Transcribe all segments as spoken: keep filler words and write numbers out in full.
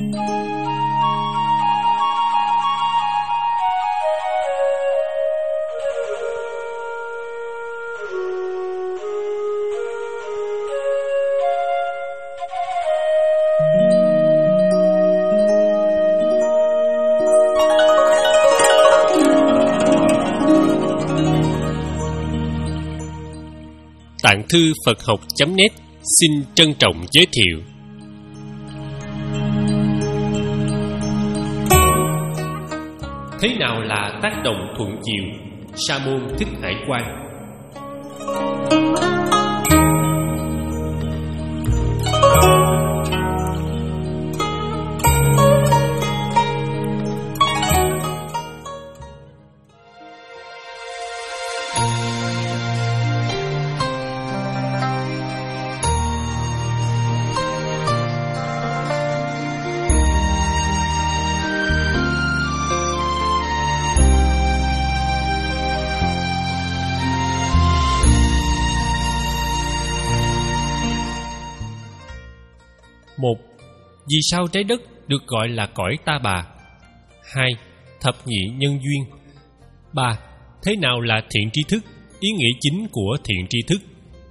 Tạng thư Phật học chấm net xin trân trọng giới thiệu. Thế nào là tác động thuận chiều? Sa môn Thích Hải Quan. Một. Vì sao trái đất được gọi là cõi Ta Bà? Hai. Thập nhị nhân duyên. Ba. Thế nào là thiện tri thức? Ý nghĩa chính của thiện tri thức.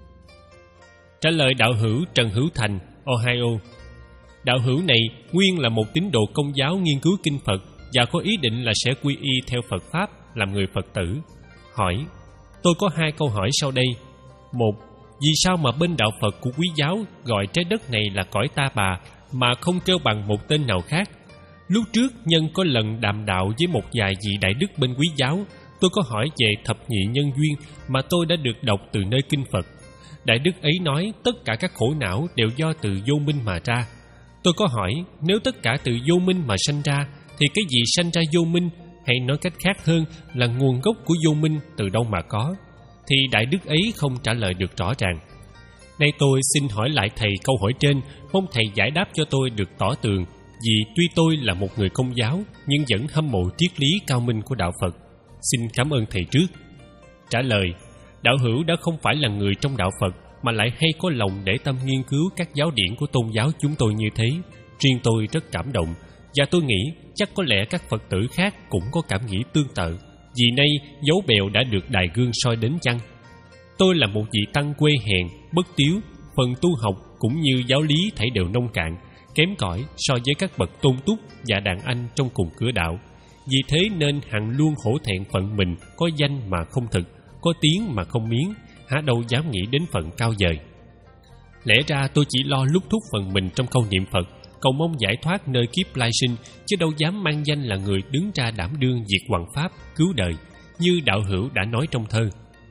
Trả lời đạo hữu Trần Hữu Thành, Ohio. Đạo hữu này nguyên là một tín đồ Công giáo nghiên cứu kinh Phật và có ý định là sẽ quy y theo Phật Pháp, làm người Phật tử. Hỏi: tôi có hai câu hỏi sau đây. Một. Vì sao mà bên đạo Phật của Quý giáo gọi trái đất này là cõi Ta Bà mà không kêu bằng một tên nào khác? Lúc trước Nhân có lần đàm đạo với một vài vị đại đức bên Quý giáo, tôi có hỏi về thập nhị nhân duyên mà tôi đã được đọc từ nơi kinh Phật. Đại đức ấy nói tất cả các khổ não đều do từ vô minh mà ra. Tôi có hỏi, nếu tất cả từ vô minh mà sanh ra thì cái gì sanh ra vô minh, hay nói cách khác hơn là nguồn gốc của vô minh từ đâu mà có? Thì đại đức ấy không trả lời được rõ ràng. Nay tôi xin hỏi lại thầy câu hỏi trên, mong thầy giải đáp cho tôi được tỏ tường, vì tuy tôi là một người Công giáo nhưng vẫn hâm mộ triết lý cao minh của đạo Phật. Xin cảm ơn thầy trước. Trả lời: đạo hữu đã không phải là người trong đạo Phật mà lại hay có lòng để tâm nghiên cứu các giáo điển của tôn giáo chúng tôi như thế. Riêng tôi rất cảm động, và tôi nghĩ chắc có lẽ các Phật tử khác cũng có cảm nghĩ tương tự, vì nay dấu bèo đã được đài gương soi đến chăng? Tôi là một vị tăng quê hèn, bất tiếu, phần tu học cũng như giáo lý thảy đều nông cạn, kém cỏi so với các bậc tôn túc và đàn anh trong cùng cửa đạo. Vì thế nên hằng luôn hổ thẹn phận mình có danh mà không thực, có tiếng mà không miếng, há đâu dám nghĩ đến phận cao vời. Lẽ ra tôi chỉ lo lúc thúc phần mình trong câu niệm Phật, cầu mong giải thoát nơi kiếp lai sinh, chứ đâu dám mang danh là người đứng ra đảm đương việc hoằng pháp, cứu đời, như đạo hữu đã nói trong thơ.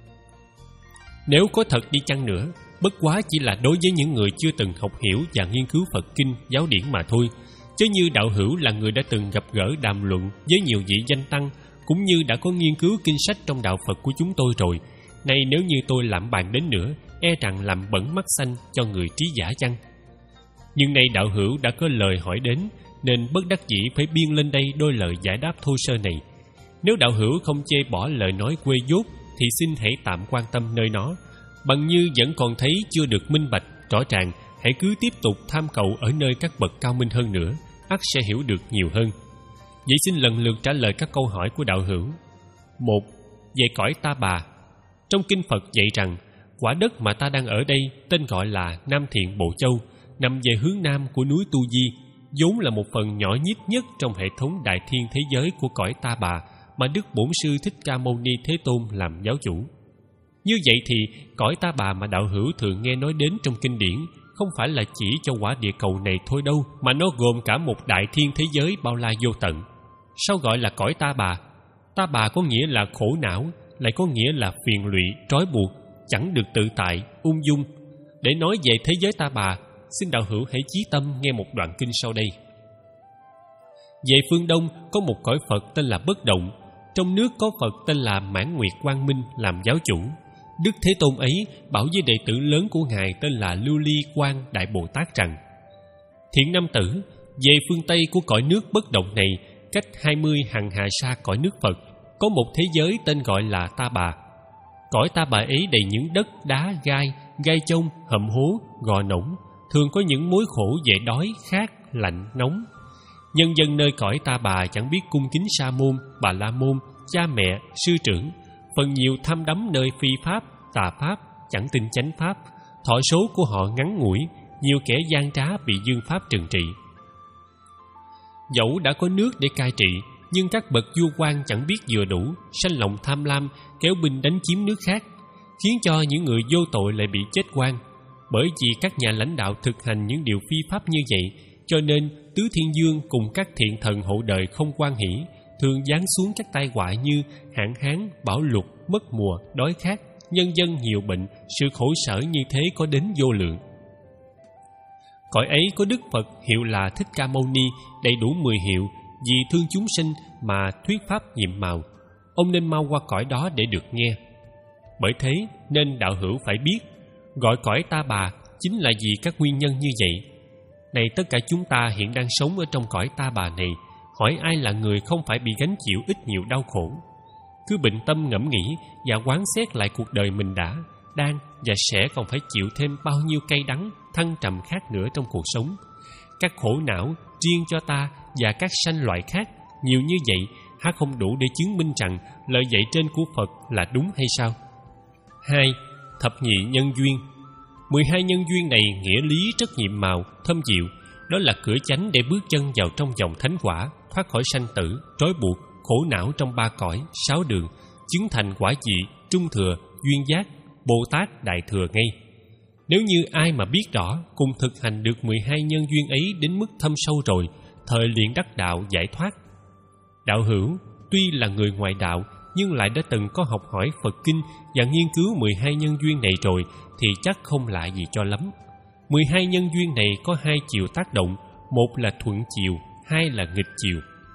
Nếu có thật đi chăng nữa, bất quá chỉ là đối với những người chưa từng học hiểu và nghiên cứu Phật kinh, giáo điển mà thôi. Chứ như đạo hữu là người đã từng gặp gỡ đàm luận với nhiều vị danh tăng, cũng như đã có nghiên cứu kinh sách trong đạo Phật của chúng tôi rồi. Nay nếu như tôi lạm bàn đến nữa, e rằng làm bẩn mắt xanh cho người trí giả chăng? Nhưng nay đạo hữu đã có lời hỏi đến, nên bất đắc dĩ phải biên lên đây đôi lời giải đáp thô sơ này. Nếu đạo hữu không chê bỏ lời nói quê dốt, thì xin hãy tạm quan tâm nơi nó. Bằng như vẫn còn thấy chưa được minh bạch, rõ ràng, hãy cứ tiếp tục tham cầu ở nơi các bậc cao minh hơn nữa, ắt sẽ hiểu được nhiều hơn. Vậy xin lần lượt trả lời các câu hỏi của đạo hữu. Một. Về cõi Ta Bà. Trong kinh Phật dạy rằng, quả đất mà ta đang ở đây tên gọi là Nam Thiện Bộ Châu, nằm về hướng nam của núi Tu Di, vốn là một phần nhỏ nhít nhất trong hệ thống đại thiên thế giới của cõi Ta Bà mà Đức Bổn Sư Thích Ca Mâu Ni Thế Tôn làm giáo chủ. Như vậy thì cõi Ta Bà mà đạo hữu thường nghe nói đến trong kinh điển không phải là chỉ cho quả địa cầu này thôi đâu, mà nó gồm cả một đại thiên thế giới bao la vô tận. Sao gọi là cõi Ta Bà? Ta Bà có nghĩa là khổ não, lại có nghĩa là phiền lụy, trói buộc, chẳng được tự tại, ung dung. Để nói về thế giới Ta Bà, xin đạo hữu hãy chí tâm nghe một đoạn kinh sau đây. Về phương Đông có một cõi Phật tên là Bất Động. Trong nước có Phật tên là Mãn Nguyệt Quang Minh làm giáo chủ. Đức Thế Tôn ấy bảo với đệ tử lớn của Ngài tên là Lưu Ly Quang Đại Bồ Tát rằng: Thiện nam tử, về phương Tây của cõi nước Bất Động này, cách hai mươi hằng hà sa cõi nước Phật, có một thế giới tên gọi là Ta Bà. Cõi Ta Bà ấy đầy những đất, đá, gai, gai chông, hầm hố, gò nổng, thường có những mối khổ về đói, khát, lạnh, nóng. Nhân dân nơi cõi Ta Bà chẳng biết cung kính Sa Môn, Bà La Môn, cha mẹ, sư trưởng, phần nhiều tham đắm nơi phi pháp, tà pháp, chẳng tin chánh pháp. Thọ số của họ ngắn ngủi, nhiều kẻ gian trá bị dương pháp trừng trị. Dẫu đã có nước để cai trị, nhưng các bậc vua quan chẳng biết vừa đủ, sanh lòng tham lam, kéo binh đánh chiếm nước khác, khiến cho những người vô tội lại bị chết oan. Bởi vì các nhà lãnh đạo thực hành những điều phi pháp như vậy, cho nên Tứ Thiên Dương cùng các thiện thần hộ đời không hoan hỷ, thường giáng xuống các tai họa như hạn hán, bão lụt, mất mùa, đói khát, nhân dân nhiều bệnh. Sự khổ sở như thế có đến vô lượng. Cõi ấy có Đức Phật hiệu là Thích Ca Mâu Ni, đầy đủ mười hiệu, vì thương chúng sinh mà thuyết pháp nhiệm màu. Ông nên mau qua cõi đó để được nghe. Bởi thế nên đạo hữu phải biết, gọi cõi Ta Bà chính là vì các nguyên nhân như vậy. Này tất cả chúng ta hiện đang sống ở trong cõi Ta Bà này, hỏi ai là người không phải bị gánh chịu ít nhiều đau khổ. Cứ bình tâm ngẫm nghĩ và quán xét lại cuộc đời mình đã, đang và sẽ còn phải chịu thêm bao nhiêu cay đắng, thăng trầm khác nữa trong cuộc sống. Các khổ não riêng cho ta và các sanh loại khác nhiều như vậy, há không đủ để chứng minh rằng lời dạy trên của Phật là đúng hay sao? Hai, thập nhị nhân duyên. Mười hai nhân duyên này nghĩa lý rất nhiệm màu, thâm diệu. Đó là cửa chánh để bước chân vào trong dòng thánh quả, thoát khỏi sanh tử, trói buộc, khổ não trong ba cõi, sáu đường, chứng thành quả vị, trung thừa, duyên giác, Bồ Tát Đại Thừa ngay. Nếu như ai mà biết rõ, cùng thực hành được mười hai nhân duyên ấy đến mức thâm sâu rồi, thời liền đắc đạo giải thoát. Đạo hữu tuy là người ngoài đạo, nhưng lại đã từng có học hỏi Phật Kinh và nghiên cứu mười hai nhân duyên này rồi, thì chắc không lạ gì cho lắm. mười hai nhân duyên này có hai chiều tác động, một là thuận chiều, hai là nghịch chiều.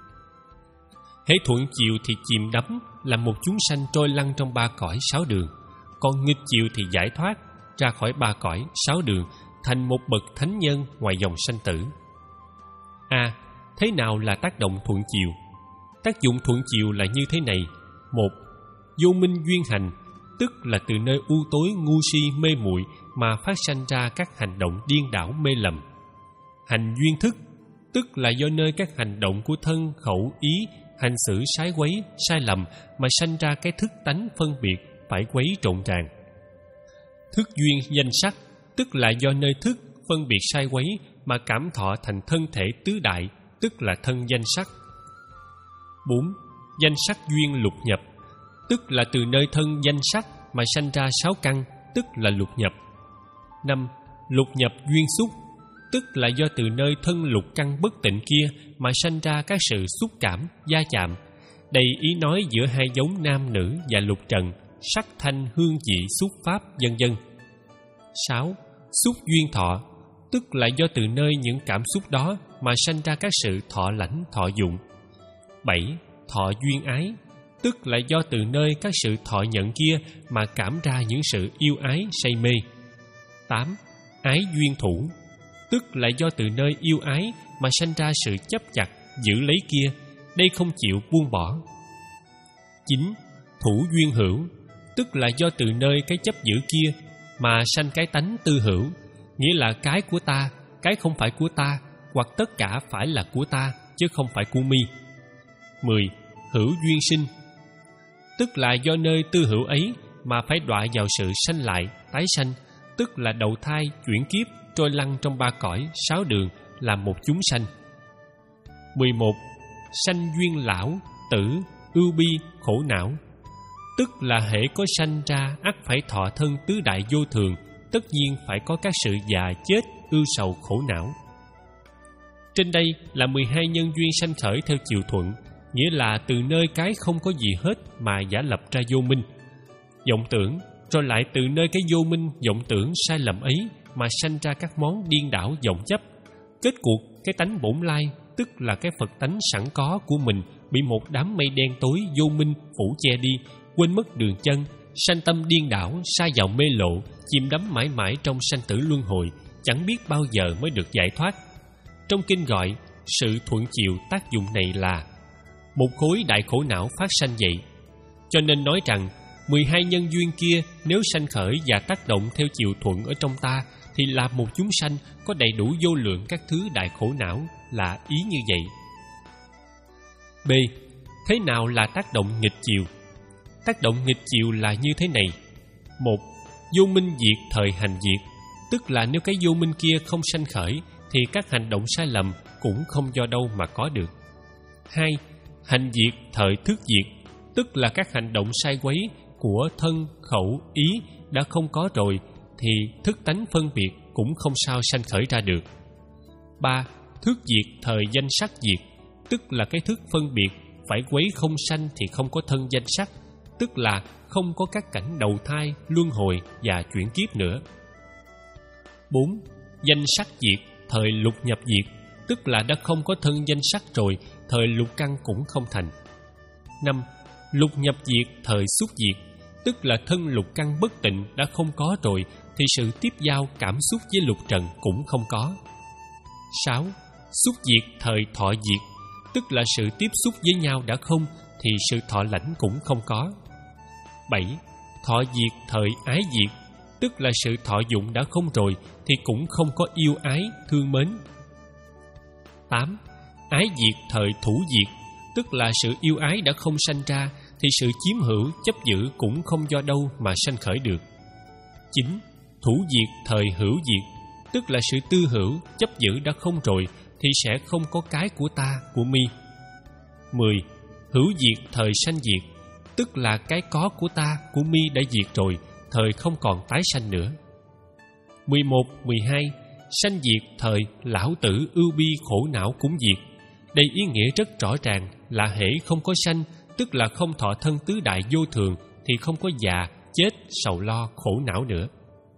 Hễ thuận chiều thì chìm đắm, là một chúng sanh trôi lăn trong ba cõi sáu đường. Còn nghịch chiều thì giải thoát, ra khỏi ba cõi sáu đường, thành một bậc thánh nhân ngoài dòng sanh tử. A. À, thế nào là tác động thuận chiều? Tác dụng thuận chiều là như thế này. Một. Vô minh duyên hành, tức là từ nơi u tối ngu si mê muội mà phát sanh ra các hành động điên đảo mê lầm. Hành duyên thức, tức là do nơi các hành động của thân, khẩu, ý, hành xử sái quấy, sai lầm mà sanh ra cái thức tánh phân biệt, phải quấy trộn ràng. Thức duyên danh sắc, tức là do nơi thức phân biệt sai quấy mà cảm thọ thành thân thể tứ đại, tức là thân danh sắc. Bốn. Danh sắc duyên lục nhập, tức là từ nơi thân danh sắc mà sanh ra sáu căn, tức là lục nhập. Năm. Lục nhập duyên xúc, tức là do từ nơi thân lục căn bất tịnh kia mà sanh ra các sự xúc cảm, gia chạm. Đây ý nói giữa hai giống nam nữ và lục trần, sắc thanh hương vị xúc pháp vân vân. Sáu. Xúc duyên thọ, tức là do từ nơi những cảm xúc đó mà sanh ra các sự thọ lãnh, thọ dụng. Bảy. Thọ duyên ái, tức là do từ nơi các sự thọ nhận kia mà cảm ra những sự yêu ái, say mê. Tám. Ái duyên thủ, tức là do từ nơi yêu ái mà sanh ra sự chấp chặt, giữ lấy kia, đây không chịu buông bỏ. Chín. Thủ duyên hữu, tức là do từ nơi cái chấp giữ kia mà sanh cái tánh tư hữu, nghĩa là cái của ta, cái không phải của ta, hoặc tất cả phải là của ta, chứ không phải của mi. Mười. Hữu duyên sinh, tức là do nơi tư hữu ấy mà phải đọa vào sự sanh lại, tái sanh, tức là đầu thai, chuyển kiếp, trôi lăn trong ba cõi, sáu đường, là một chúng sanh. Mười một. Sanh duyên lão, tử, ưu bi, khổ não, tức là hễ có sanh ra ắt phải thọ thân tứ đại vô thường, tất nhiên phải có các sự già chết, ưu sầu khổ não. Trên đây là mười hai nhân duyên sanh khởi theo chiều thuận, nghĩa là từ nơi cái không có gì hết mà giả lập ra vô minh, vọng tưởng, rồi lại từ nơi cái vô minh, vọng tưởng sai lầm ấy mà sanh ra các món điên đảo vọng chấp. Kết cuộc, cái tánh bổn lai, tức là cái Phật tánh sẵn có của mình, bị một đám mây đen tối vô minh phủ che đi, quên mất đường chân, sanh tâm điên đảo, sa vào mê lộ, chìm đắm mãi mãi trong sanh tử luân hồi, chẳng biết bao giờ mới được giải thoát. Trong kinh gọi sự thuận chiều tác dụng này là một khối đại khổ não phát sanh vậy. Cho nên nói rằng mười hai nhân duyên kia nếu sanh khởi và tác động theo chiều thuận ở trong ta, thì là một chúng sanh có đầy đủ vô lượng các thứ đại khổ não, là ý như vậy. B. Thế nào là tác động nghịch chiều? Tác động nghịch chiều là như thế này. Một. Vô minh diệt thời hành diệt, tức là nếu cái vô minh kia không sanh khởi thì các hành động sai lầm cũng không do đâu mà có được. Hai. Hành diệt thời thức diệt, tức là các hành động sai quấy của thân, khẩu, ý đã không có rồi thì thức tánh phân biệt cũng không sao sanh khởi ra được. Ba. Thức diệt thời danh sắc diệt, tức là cái thức phân biệt phải quấy không sanh thì không có thân danh sắc, tức là không có các cảnh đầu thai, luân hồi và chuyển kiếp nữa. Bốn. Danh sắc diệt thời lục nhập diệt, tức là đã không có thân danh sắc rồi, thời lục căn cũng không thành. Năm. Lục nhập diệt thời xúc diệt, tức là thân lục căn bất tịnh đã không có rồi thì sự tiếp giao cảm xúc với lục trần cũng không có. Sáu. Xúc diệt thời thọ diệt, tức là sự tiếp xúc với nhau đã không thì sự thọ lãnh cũng không có. Bảy. Thọ diệt thời ái diệt, tức là sự thọ dụng đã không rồi thì cũng không có yêu ái, thương mến. Tám. Ái diệt thời thủ diệt, tức là sự yêu ái đã không sanh ra thì sự chiếm hữu, chấp giữ cũng không do đâu mà sanh khởi được. Chín. Thủ diệt thời hữu diệt, tức là sự tư hữu, chấp giữ đã không rồi thì sẽ không có cái của ta, của mi. Mười. Hữu diệt thời sanh diệt, tức là cái có của ta, của mi đã diệt rồi, thời không còn tái sanh nữa. Mười một, mười hai. Sanh diệt thời lão tử ưu bi khổ não cũng diệt. Đây ý nghĩa rất rõ ràng là hễ không có sanh, tức là không thọ thân tứ đại vô thường thì không có già, chết, sầu lo, khổ não nữa.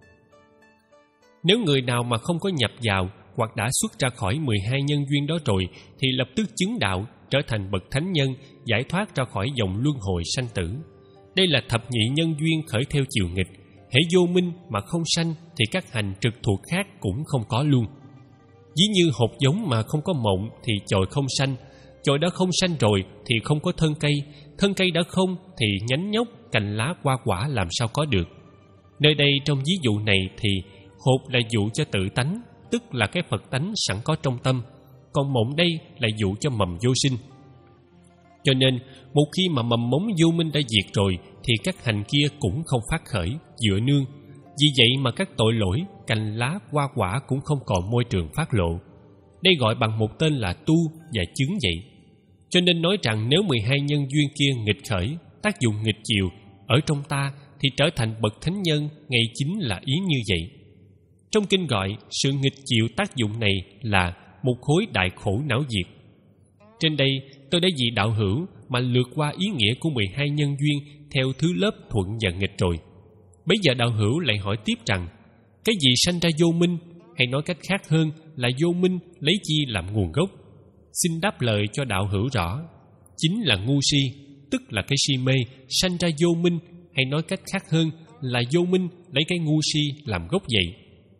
Nếu người nào mà không có nhập vào hoặc đã xuất ra khỏi mười hai nhân duyên đó rồi thì lập tức chứng đạo, trở thành bậc thánh nhân, giải thoát ra khỏi dòng luân hồi sanh tử. Đây là thập nhị nhân duyên khởi theo chiều nghịch. Hễ vô minh mà không sanh thì các hành trực thuộc khác cũng không có luôn. Ví như hột giống mà không có mộng thì chồi không sanh, chồi đã không sanh rồi thì không có thân cây, thân cây đã không thì nhánh nhóc, cành lá, hoa quả làm sao có được. Nơi đây trong ví dụ này thì hột là dụ cho tự tánh, tức là cái Phật tánh sẵn có trong tâm, còn mộng đây là dụ cho mầm vô sinh. Cho nên một khi mà mầm mống vô minh đã diệt rồi thì các hành kia cũng không phát khởi, dựa nương. Vì vậy mà các tội lỗi, cành lá, hoa quả cũng không còn môi trường phát lộ. Đây gọi bằng một tên là tu và chứng vậy. Cho nên nói rằng nếu mười hai nhân duyên kia nghịch khởi, tác dụng nghịch chiều ở trong ta thì trở thành bậc thánh nhân, ngay chính là ý như vậy. Trong kinh gọi sự nghịch chiều tác dụng này là một khối đại khổ não diệt. Trên đây tôi đã vì đạo hữu mà lược qua ý nghĩa của mười hai nhân duyên theo thứ lớp thuận và nghịch rồi. Bây giờ đạo hữu lại hỏi tiếp rằng cái gì sanh ra vô minh, hay nói cách khác hơn là vô minh lấy chi làm nguồn gốc? Xin đáp lời cho đạo hữu rõ. Chính là ngu si, tức là cái si mê sanh ra vô minh, hay nói cách khác hơn là vô minh lấy cái ngu si làm gốc vậy.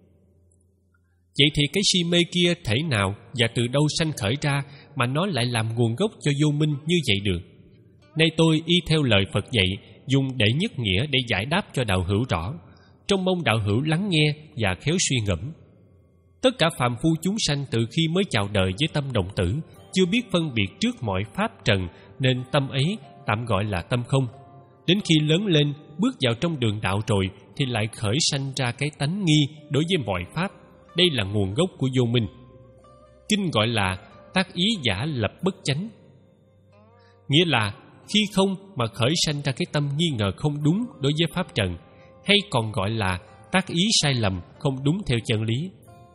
Vậy thì cái si mê kia thể nào và từ đâu sanh khởi ra mà nó lại làm nguồn gốc cho vô minh như vậy được? Nay tôi y theo lời Phật dạy, dùng đệ nhất nghĩa để giải đáp cho đạo hữu rõ, trông mong đạo hữu lắng nghe và khéo suy ngẫm. Tất cả phàm phu chúng sanh từ khi mới chào đời với tâm đồng tử, chưa biết phân biệt trước mọi pháp trần, nên tâm ấy tạm gọi là tâm không. Đến khi lớn lên, bước vào trong đường đạo rồi thì lại khởi sanh ra cái tánh nghi đối với mọi pháp. Đây là nguồn gốc của vô minh. Kinh gọi là tác ý giả lập bất chánh, nghĩa là khi không mà khởi sanh ra cái tâm nghi ngờ không đúng đối với pháp trần, hay còn gọi là tác ý sai lầm không đúng theo chân lý.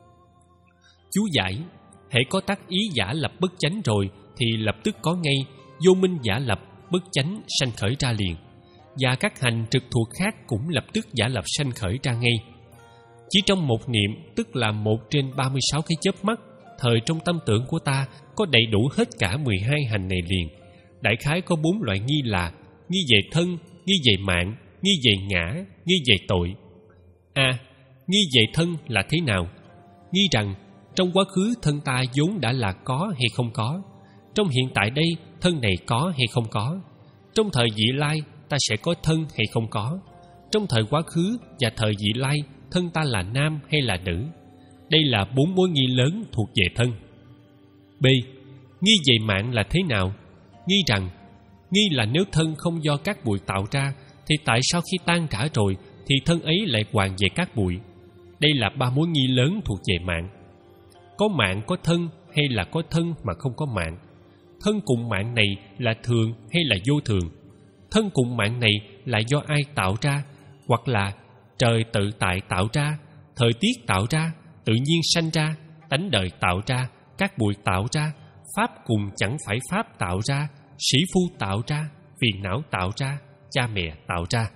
Chú giải: hễ có tác ý giả lập bất chánh rồi thì lập tức có ngay vô minh giả lập bất chánh sanh khởi ra liền, và các hành trực thuộc khác cũng lập tức giả lập sanh khởi ra ngay. Chỉ trong một niệm, tức là một trên ba mươi sáu cái chớp mắt, thời trong tâm tưởng của ta có đầy đủ hết cả mười hai hành này liền. Đại khái có bốn loại nghi là nghi về thân, nghi về mạng, nghi về ngã, nghi về tội. A. À, nghi về thân là thế nào? Nghi rằng trong quá khứ thân ta vốn đã là có hay không có, trong hiện tại đây thân này có hay không có, trong thời vị lai ta sẽ có thân hay không có, trong thời quá khứ và thời vị lai thân ta là nam hay là nữ. Đây là bốn mối nghi lớn thuộc về thân. B. Nghi về mạng là thế nào? nghi rằng, nghi là nếu thân không do cát bụi tạo ra, thì tại sao khi tan rã rồi thì thân ấy lại hoàn về cát bụi? Đây là ba mối nghi lớn thuộc về mạng. Có mạng có thân hay là có thân mà không có mạng? Thân cùng mạng này là thường hay là vô thường? Thân cùng mạng này là do ai tạo ra, hoặc là trời tự tại tạo ra, thời tiết tạo ra, tự nhiên sanh ra, tánh đời tạo ra, cát bụi tạo ra, pháp cùng chẳng phải pháp tạo ra, sĩ phu tạo ra, phiền não tạo ra, cha mẹ tạo ra.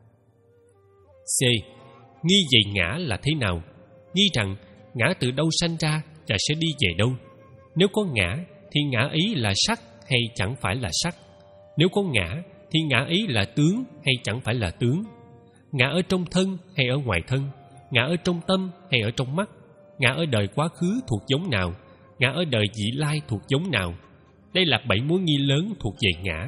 C. Nghi về ngã là thế nào? Nghi rằng ngã từ đâu sanh ra và sẽ đi về đâu? Nếu có ngã thì ngã ấy là sắc hay chẳng phải là sắc? Nếu có ngã thì ngã ấy là tướng hay chẳng phải là tướng? Ngã ở trong thân hay ở ngoài thân? Ngã ở trong tâm hay ở trong mắt? Ngã ở đời quá khứ thuộc giống nào? Ngã ở đời vị lai thuộc giống nào? Đây là bảy mối nghi lớn thuộc về ngã.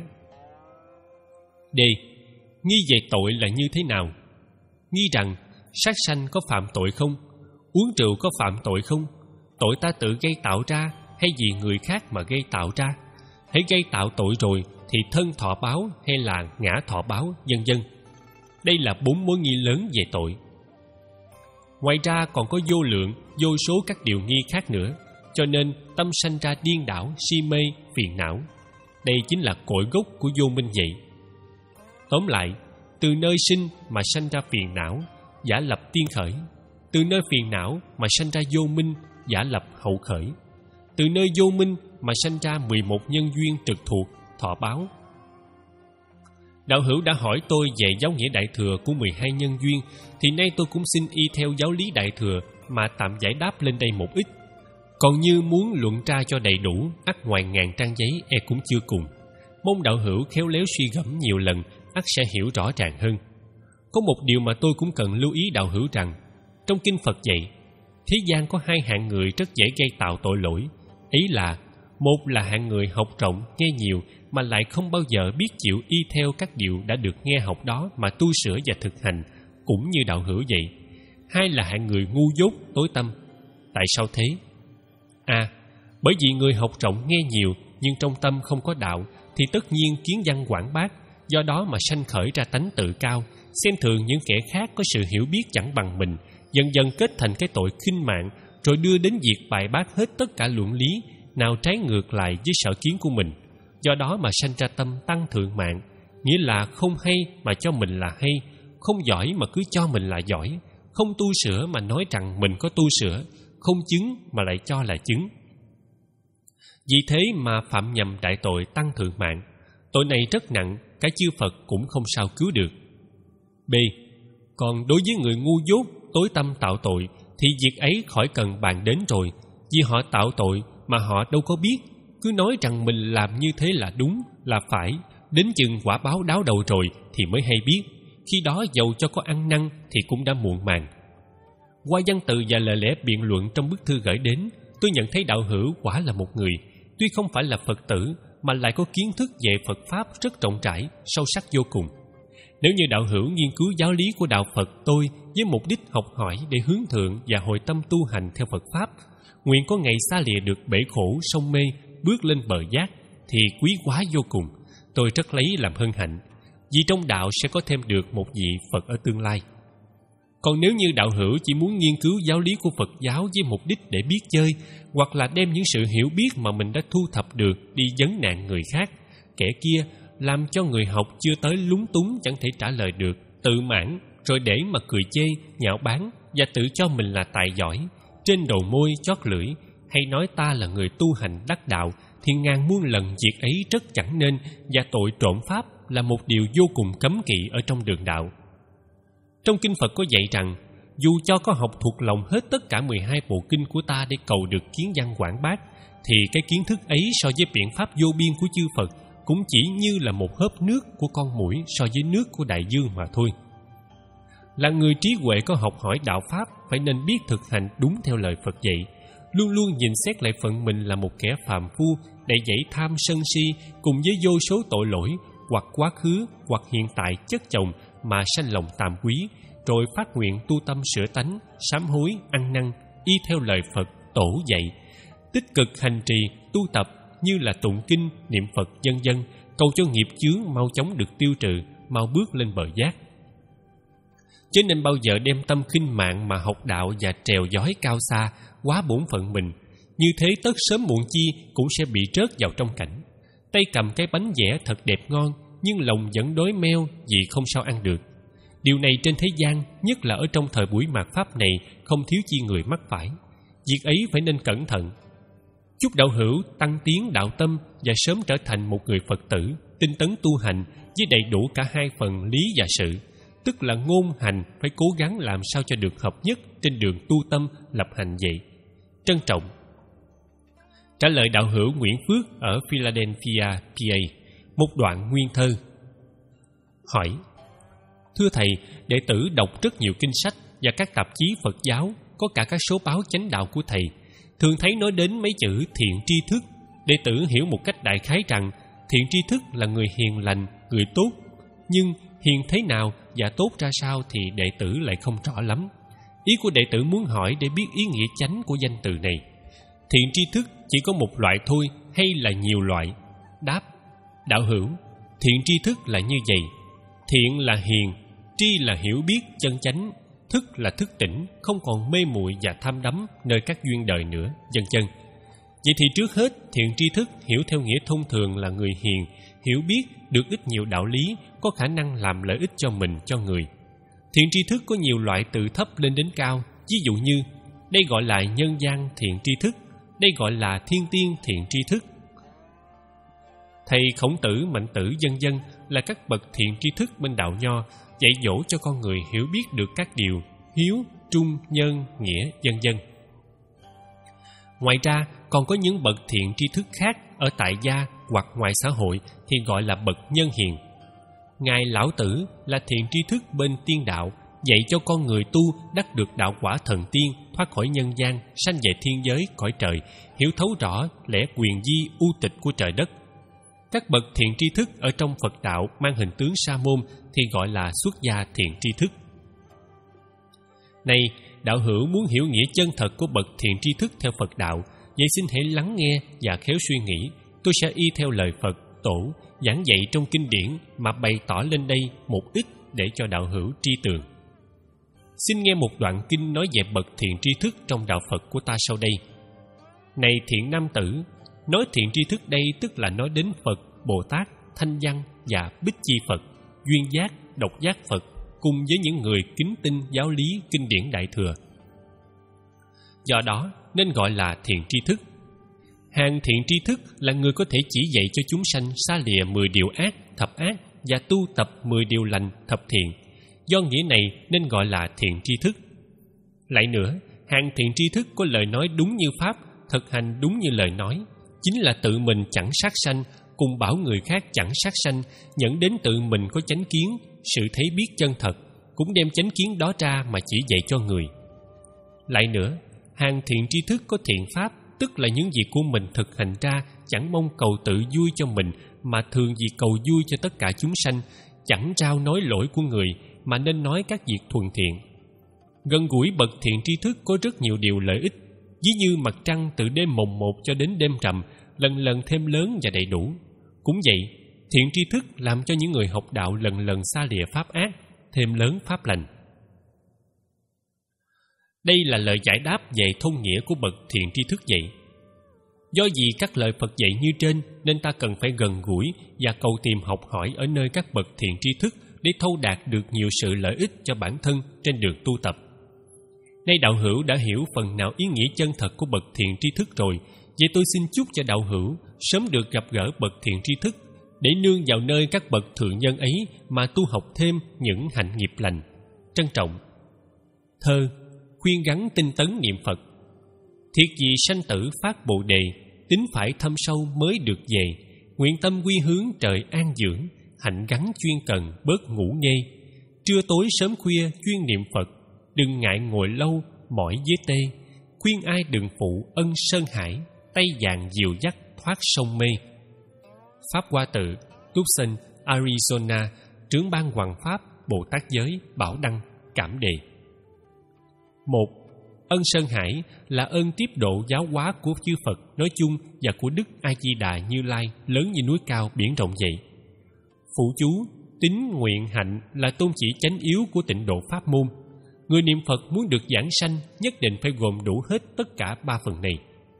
D. Nghi về tội là như thế nào? Nghi rằng sát sanh có phạm tội không? Uống rượu có phạm tội không? Tội ta tự gây tạo ra hay vì người khác mà gây tạo ra? Hãy gây tạo tội rồi thì thân thọ báo hay là ngã thọ báo, vân vân. Đây là bốn mối nghi lớn về tội. Ngoài ra còn có vô lượng, vô số các điều nghi khác nữa, cho nên tâm sanh ra điên đảo, si mê, phiền não. Đây chính là cội gốc của vô minh vậy. Tóm lại, từ nơi sinh mà sanh ra phiền não, giả lập tiên khởi. Từ nơi phiền não mà sanh ra vô minh, giả lập hậu khởi. Từ nơi vô minh mà sanh ra mười một nhân duyên trực thuộc, thọ báo. Đạo hữu đã hỏi tôi về giáo nghĩa đại thừa của mười hai nhân duyên, thì nay tôi cũng xin y theo giáo lý đại thừa mà tạm giải đáp lên đây một ít. Còn như muốn luận tra cho đầy đủ, ắt ngoài ngàn trang giấy e cũng chưa cùng. Mong đạo hữu khéo léo suy gẫm nhiều lần, ắt sẽ hiểu rõ ràng hơn. Có một điều mà tôi cũng cần lưu ý đạo hữu rằng, trong kinh Phật dạy, thế gian có hai hạng người rất dễ gây tạo tội lỗi. Ấy là, một là hạng người học rộng, nghe nhiều mà lại không bao giờ biết chịu y theo các điều đã được nghe học đó mà tu sửa và thực hành, cũng như đạo hữu vậy. Hai là hạng người ngu dốt, tối tâm. Tại sao thế? A. Bởi vì người học rộng nghe nhiều nhưng trong tâm không có đạo, thì tất nhiên kiến văn quảng bác, do đó mà sanh khởi ra tánh tự cao, xem thường những kẻ khác có sự hiểu biết chẳng bằng mình, dần dần kết thành cái tội khinh mạng, rồi đưa đến việc bài bác hết tất cả luận lý nào trái ngược lại với sở kiến của mình. Do đó mà sanh ra tâm tăng thượng mạng, nghĩa là không hay mà cho mình là hay, không giỏi mà cứ cho mình là giỏi, không tu sửa mà nói rằng mình có tu sửa, không chứng mà lại cho là chứng. Vì thế mà phạm nhầm đại tội tăng thượng mạng. Tội này rất nặng, cả chư Phật cũng không sao cứu được. B. Còn đối với người ngu dốt, tối tâm tạo tội, thì việc ấy khỏi cần bàn đến rồi, vì họ tạo tội mà họ đâu có biết, cứ nói rằng mình làm như thế là đúng, là phải, đến chừng quả báo đáo đầu rồi thì mới hay biết. Khi đó dầu cho có ăn năn thì cũng đã muộn màng. Qua văn tự và lời lẽ biện luận trong bức thư gửi đến, tôi nhận thấy đạo hữu quả là một người tuy không phải là Phật tử mà lại có kiến thức về Phật Pháp rất rộng rãi, sâu sắc vô cùng. Nếu như đạo hữu nghiên cứu giáo lý của đạo Phật tôi với mục đích học hỏi để hướng thượng và hồi tâm tu hành theo Phật Pháp, nguyện có ngày xa lìa được bể khổ sông mê, bước lên bờ giác, thì quý quá vô cùng. Tôi rất lấy làm hân hạnh, vì trong đạo sẽ có thêm được một vị Phật ở tương lai. Còn nếu như đạo hữu chỉ muốn nghiên cứu giáo lý của Phật giáo với mục đích để biết chơi, hoặc là đem những sự hiểu biết mà mình đã thu thập được đi vấn nạn người khác, kẻ kia làm cho người học chưa tới lúng túng chẳng thể trả lời được, tự mãn, rồi để mà cười chê, nhạo báng và tự cho mình là tài giỏi, trên đầu môi chót lưỡi, hay nói ta là người tu hành đắc đạo, thì ngàn muôn lần việc ấy rất chẳng nên, và tội trộm pháp là một điều vô cùng cấm kỵ ở trong đường đạo. Trong kinh Phật có dạy rằng, dù cho có học thuộc lòng hết tất cả mười hai bộ kinh của ta để cầu được kiến văn quảng bác, thì cái kiến thức ấy so với biện pháp vô biên của chư Phật cũng chỉ như là một hớp nước của con muỗi so với nước của đại dương mà thôi. Là người trí huệ có học hỏi đạo Pháp phải nên biết thực hành đúng theo lời Phật dạy, luôn luôn nhìn xét lại phận mình là một kẻ phàm phu để dẫy tham sân si cùng với vô số tội lỗi hoặc quá khứ hoặc hiện tại chất chồng mà sanh lòng tàm quý, rồi phát nguyện tu tâm sửa tánh, sám hối, ăn năn, y theo lời Phật tổ dạy, tích cực hành trì, tu tập, như là tụng kinh, niệm Phật vân vân, cầu cho nghiệp chướng mau chóng được tiêu trừ, mau bước lên bờ giác. Chứ nên bao giờ đem tâm khinh mạng mà học đạo và trèo dói cao xa, quá bổn phận mình. Như thế tất sớm muộn chi cũng sẽ bị rớt vào trong cảnh tay cầm cái bánh vẽ thật đẹp ngon, nhưng lòng vẫn đói meo vì không sao ăn được. Điều này trên thế gian, nhất là ở trong thời buổi mạt Pháp này, không thiếu chi người mắc phải. Việc ấy phải nên cẩn thận. Chúc đạo hữu tăng tiến đạo tâm và sớm trở thành một người Phật tử, tinh tấn tu hành với đầy đủ cả hai phần lý và sự, tức là ngôn hành phải cố gắng làm sao cho được hợp nhất trên đường tu tâm lập hành vậy. Trân trọng. Trả lời đạo hữu Nguyễn Phước ở Philadelphia, pê a, một đoạn nguyên thơ. Hỏi: thưa thầy, đệ tử đọc rất nhiều kinh sách và các tạp chí Phật giáo, có cả các số báo chánh đạo của thầy, thường thấy nói đến mấy chữ thiện tri thức. Đệ tử hiểu một cách đại khái rằng thiện tri thức là người hiền lành, người tốt, nhưng hiền thế nào và tốt ra sao thì đệ tử lại không rõ lắm. Ý của đệ tử muốn hỏi để biết ý nghĩa chánh của danh từ này. Thiện tri thức chỉ có một loại thôi hay là nhiều loại? Đáp: đạo hữu, thiện tri thức là như vậy. Thiện là hiền, tri là hiểu biết chân chánh, thức là thức tỉnh, không còn mê muội và tham đắm nơi các duyên đời nữa, vân vân. Vậy thì trước hết, thiện tri thức hiểu theo nghĩa thông thường là người hiền, hiểu biết được ít nhiều đạo lý, có khả năng làm lợi ích cho mình, cho người. Thiện tri thức có nhiều loại từ thấp lên đến cao. Ví dụ như đây gọi là nhân gian thiện tri thức, đây gọi là thiên tiên thiện tri thức. Thầy Khổng Tử, Mạnh Tử vân vân là các bậc thiện tri thức bên đạo Nho, dạy dỗ cho con người hiểu biết được các điều hiếu, trung, nhân, nghĩa vân vân. Ngoài ra, còn có những bậc thiện tri thức khác ở tại gia hoặc ngoài xã hội thì gọi là bậc nhân hiền. Ngài Lão Tử là thiện tri thức bên tiên đạo, dạy cho con người tu đắc được đạo quả thần tiên, thoát khỏi nhân gian, sanh về thiên giới cõi trời, hiểu thấu rõ lẽ quyền di u tịch của trời đất. Các bậc thiện tri thức ở trong Phật đạo mang hình tướng sa môn thì gọi là xuất gia thiện tri thức. Này, đạo hữu muốn hiểu nghĩa chân thật của bậc thiện tri thức theo Phật đạo, vậy xin hãy lắng nghe và khéo suy nghĩ. Tôi sẽ y theo lời Phật, Tổ giảng dạy trong kinh điển mà bày tỏ lên đây một ít để cho đạo hữu tri tường. Xin nghe một đoạn kinh nói về bậc thiện tri thức trong đạo Phật của ta sau đây. Này thiện nam tử, nói thiện tri thức đây tức là nói đến Phật, Bồ Tát, Thanh Văn và Bích Chi Phật, Duyên Giác, Độc Giác Phật, cùng với những người kính tin giáo lý kinh điển Đại Thừa. Do đó nên gọi là thiện tri thức. Hàng thiện tri thức là người có thể chỉ dạy cho chúng sanh xa lìa mười điều ác, thập ác và tu tập mười điều lành, thập thiện. Do nghĩa này nên gọi là thiện tri thức. Lại nữa, hàng thiện tri thức có lời nói đúng như Pháp, thực hành đúng như lời nói, chính là tự mình chẳng sát sanh, cùng bảo người khác chẳng sát sanh, nhận đến tự mình có chánh kiến, sự thấy biết chân thật, cũng đem chánh kiến đó ra mà chỉ dạy cho người. Lại nữa, hàng thiện tri thức có thiện pháp, tức là những việc của mình thực hành ra chẳng mong cầu tự vui cho mình, mà thường vì cầu vui cho tất cả chúng sanh, chẳng trao nói lỗi của người, mà nên nói các việc thuần thiện. Gần gũi bậc thiện tri thức có rất nhiều điều lợi ích, ví như mặt trăng từ đêm mồng một cho đến đêm rằm, lần lần thêm lớn và đầy đủ. Cũng vậy, thiện tri thức làm cho những người học đạo lần lần xa lìa pháp ác, thêm lớn pháp lành. Đây là lời giải đáp về thông nghĩa của bậc thiện tri thức vậy. Do vì các lời Phật dạy như trên, nên ta cần phải gần gũi và cầu tìm học hỏi ở nơi các bậc thiện tri thức để thâu đạt được nhiều sự lợi ích cho bản thân trên đường tu tập. Nay đạo hữu đã hiểu phần nào ý nghĩa chân thật của bậc thiện tri thức rồi, vậy tôi xin chúc cho đạo hữu sớm được gặp gỡ bậc thiện tri thức, để nương vào nơi các bậc thượng nhân ấy mà tu học thêm những hạnh nghiệp lành. Trân trọng. Thơ khuyên gắn tinh tấn niệm Phật. Thiệt gì sanh tử phát bồ đề, tính phải thâm sâu mới được về. Nguyện tâm quy hướng trời an dưỡng, hạnh gắn chuyên cần bớt ngủ ngây. Trưa tối sớm khuya chuyên niệm Phật, đừng ngại ngồi lâu mỏi với tê. Khuyên ai đừng phụ ân sơn hải, tay vàng dìu dắt thoát sông mê. Pháp Hoa Tự, Tucson, Arizona, trưởng ban Hoàng Pháp Bồ Tát Giới, Bảo Đăng, Cảm Đề. Một. Ân Sơn Hải là ơn tiếp độ giáo hóa của chư Phật nói chung và của Đức A Di Đà Như Lai lớn như núi cao biển rộng vậy. Phụ chú, tín, nguyện, hạnh là tôn chỉ chánh yếu của tịnh độ pháp môn. Người niệm Phật muốn được giảng sanh nhất định phải gồm đủ hết tất cả ba phần này.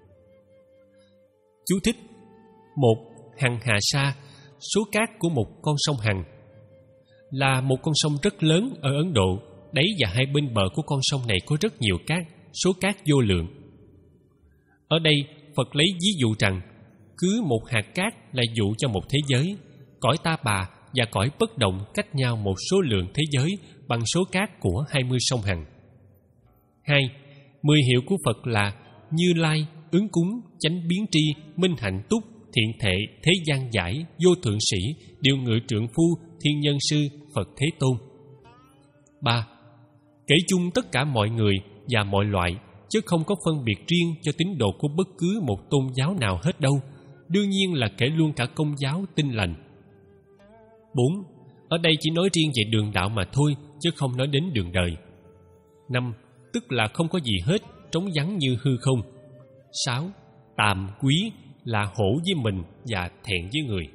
Chú thích: một. Hằng Hà Sa, số cát của một con sông Hằng, là một con sông rất lớn ở Ấn Độ. Đáy và hai bên bờ của con sông này có rất nhiều cát, số cát vô lượng. Ở đây Phật lấy ví dụ rằng cứ một hạt cát là dụ cho một thế giới. Cõi Ta Bà và cõi bất động cách nhau một số lượng thế giới bằng số cát của hai mươi sông Hằng. Hai. Mười hiệu của Phật là Như Lai, Ứng Cúng, Chánh Biến Tri, Minh Hạnh Túc, Thiện Thệ, Thế Gian Giải, Vô Thượng Sĩ, Điều Ngự Trượng Phu, Thiên Nhân Sư, Phật Thế Tôn. Ba. Kể chung tất cả mọi người và mọi loại, chứ không có phân biệt riêng cho tín đồ của bất cứ một tôn giáo nào hết đâu. Đương nhiên là kể luôn cả Công giáo Tin Lành. Bốn. Ở đây chỉ nói riêng về đường đạo mà thôi, chứ không nói đến đường đời. Năm. Tức là không có gì hết, trống vắng như hư không. Sáu. Tàm quý là hổ với mình và thẹn với người.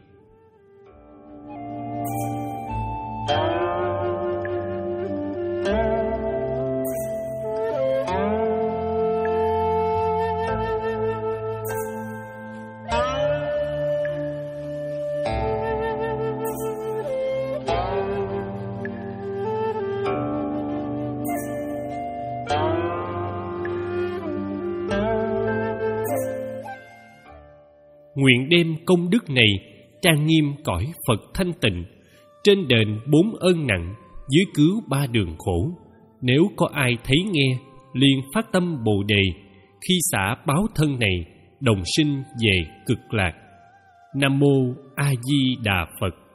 Nguyện đem công đức này trang nghiêm cõi Phật thanh tịnh, trên đền bốn ơn nặng, dưới cứu ba đường khổ. Nếu có ai thấy nghe, liền phát tâm Bồ Đề, khi xả báo thân này, đồng sinh về cực lạc. Nam mô A Di Đà Phật.